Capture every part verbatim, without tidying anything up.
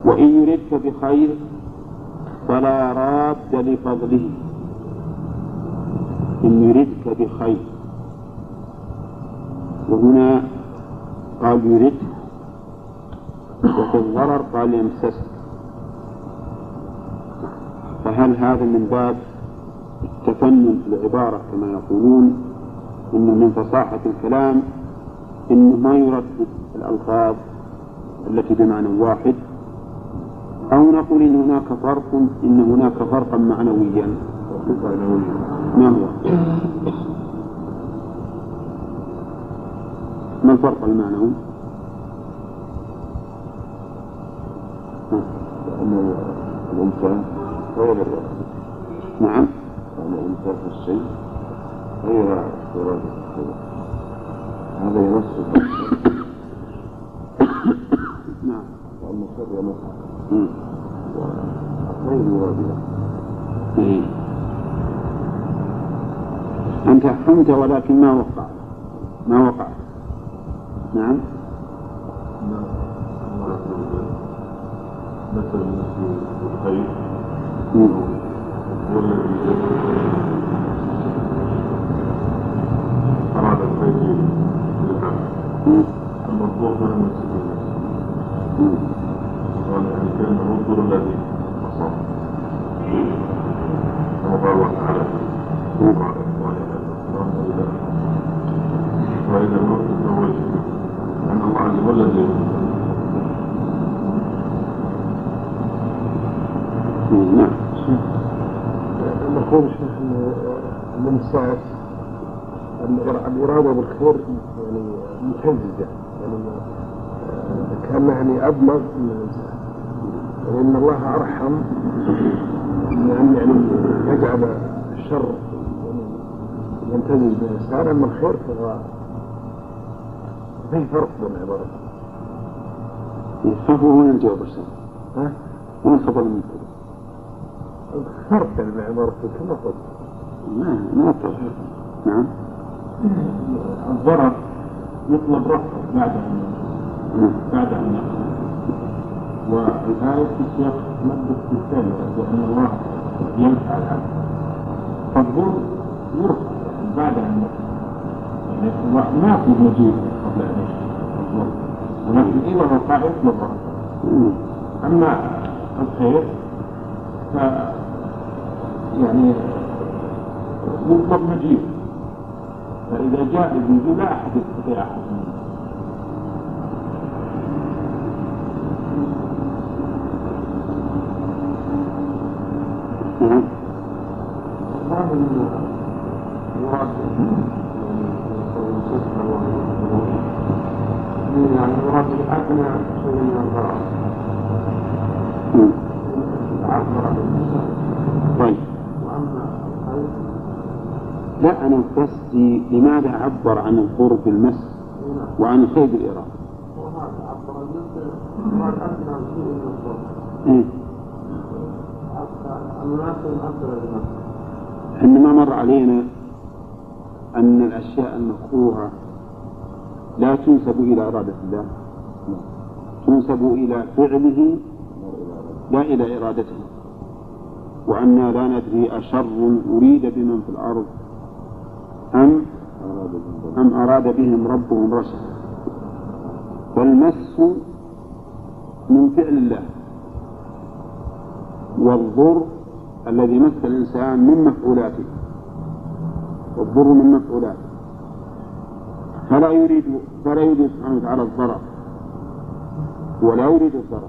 وإن يردك بخير فلا راد لفضله. إن يردك بخير، وهنا قال يردك، وفي الضرر قال يمسسك، فهل هذا من باب التفنن في العبارة كما يقولون إن من فصاحة الكلام إنه ما يردد الألفاظ التي بمعنى واحد، أو نقول إن هناك فرق إن هناك فرقا معنويا؟ ما هو؟ ما الفرق المعنوي؟ أن الإنسان غير الرأي. نعم. أن الإنسان في الشيء غير إرادة الخير، هذا ينص نعم. وأن الشر ينص والخير يراد. أنت فهمت ولكن ما وقع ما وقع. نعم. مثل الخير هو الذي أراد الخير للعبد، المرضوح من المسلمين قال يعني كان الرسل الذي أصاب كما قال الله تعالى وإذا الوقت فهو يشكر أن الله عز وجل الذي نعم. نقول شيخ من الساعة الإرادة بالخير يعني متهززة، يعني كان يعني أبلغ من الإنسان، يعني إن الله أرحم من أن يعني يجعل الشر يمتزج بالإنسان، أما الخير فهو فيه فرق بين العبارات. فهو وين الجواب الشيخ؟ ها؟ وين خبر منك؟ فرق بين العبارات كما قلت. ما ما فرق. نعم. الضرر يطلب رفعه بعد أن بعد أن والآية في سياق مادة الثانية وأن الله ينفع العبد، فالضر يرفع بعد أن يعني ما في مجيء قبل أن يشتغل، ولكن إذا وقع يطلب رفعه. أما الخير ف يعني يطلب مجيء، فإذا جاء المجيء لا أحد يستطيع أحد منه. يعني يراد أدنى شيء من الضرر. طيب. لا أنا قصدي لماذا عبر عن الضر بالمس وعن الخير بالإرادة؟ وهذا عبر عن مراد أدنى شيء من الضرر. إيه. المناسب أكثر للمس. إنما مر علينا أن الأشياء المكروهة لا تنسب إلى إرادة الله، تنسب إلى فعله لا إلى إرادته، وأننا لا ندري أشر أريد بمن في الأرض أم أم أراد بهم ربهم رشدا. فالمس من فعل الله، والضر الذي مس الإنسان من مفعولاته، والضر من مفعولاته، فلا يريد فلا يريد سبحانه وتعالى الضرر ولا يريد الضرر،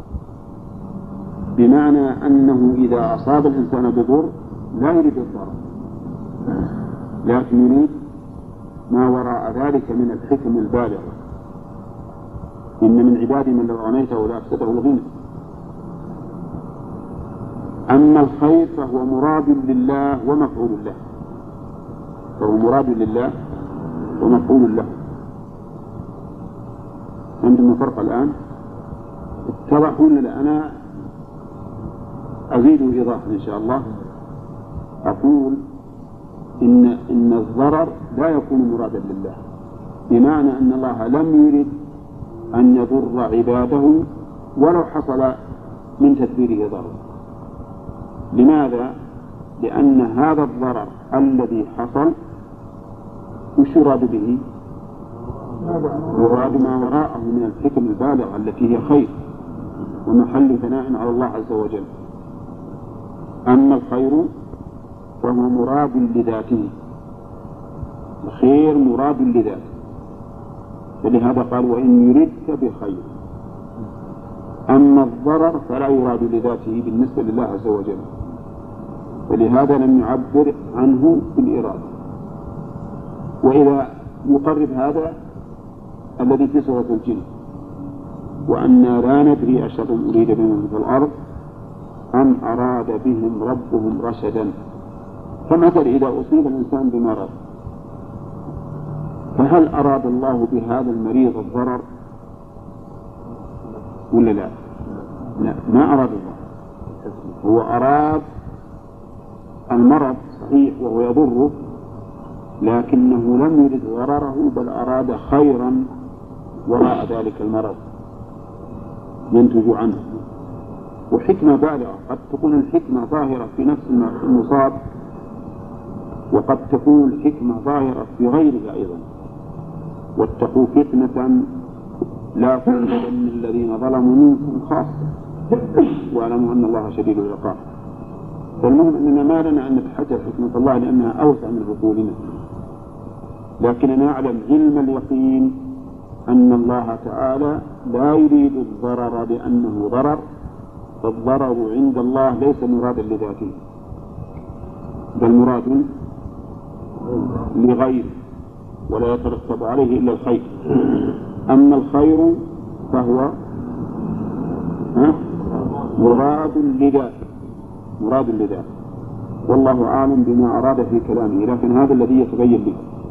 بمعنى أنه إذا أصاب الإنسان بضر لا يريد الضرر، لكن يريد ما وراء ذلك من الحكم البالغة. إن من عبادي من لو أغنيته لأفسده الغنى. أما الخير فهو مراد لله ومفعول له، فهو مراد لله ومفعول له. عندنا فرق الآن اتضح ولا أنا أزيد إضافة إن شاء الله. أقول إن إن الضرر لا يكون مرادا لله، بمعنى أن الله لم يرد أن يضر عباده ولو حصل من تدبيره ضرر. لماذا؟ لأن هذا الضرر الذي حصل وش يراد به؟ يراد ما وراءه من الحكم البالغة التي هي خير ومحل ثناء على الله عز وجل. أما الخير فهو مراد لذاته، الخير مراد لذاته، فلهذا قال وإن يردك بخير. أما الضرر فلا يراد لذاته بالنسبة لله عز وجل، ولهذا لم يعبر عنه بالإرادة. وإذا يقرب هذا الذي في سورة الجن وأنا لا ندري أشر أريد بهم في الأرض أم أراد بهم ربهم رشدا. فمثل إذا أصيب الإنسان بمرض فهل أراد الله بهذا المريض الضرر ولا لا؟ لا، ما أراد الله. هو أراد المرض صحيح وهو يضره، لكنه لم يرد ضرره بل أراد خيرا وراء ذلك المرض ينتج عنه. وحكمة بالغة، قد تكون الحكمة ظاهرة في نفس المصاب وقد تكون الحكمة ظاهرة في غيرها أيضا. واتقوا فتنة لا تصيبن الذين ظلموا منكم خاصة واعلموا أن الله شديد العقاب. فالمهم أننا ما لنا أن نتحجر حكمة الله لأنها أوسع من عقولنا، لكننا نعلم علم اليقين أن الله تعالى لا يريد الضرر لأنه ضرر، فالضرر عند الله ليس مرادا لذاته بل مراد لغيره ولا يترتب عليه إلا الخير. أما الخير فهو مراد لذاته مراد لذاته والله أعلم بما أراد في كلامه، لكن هذا الذي يتبين لي.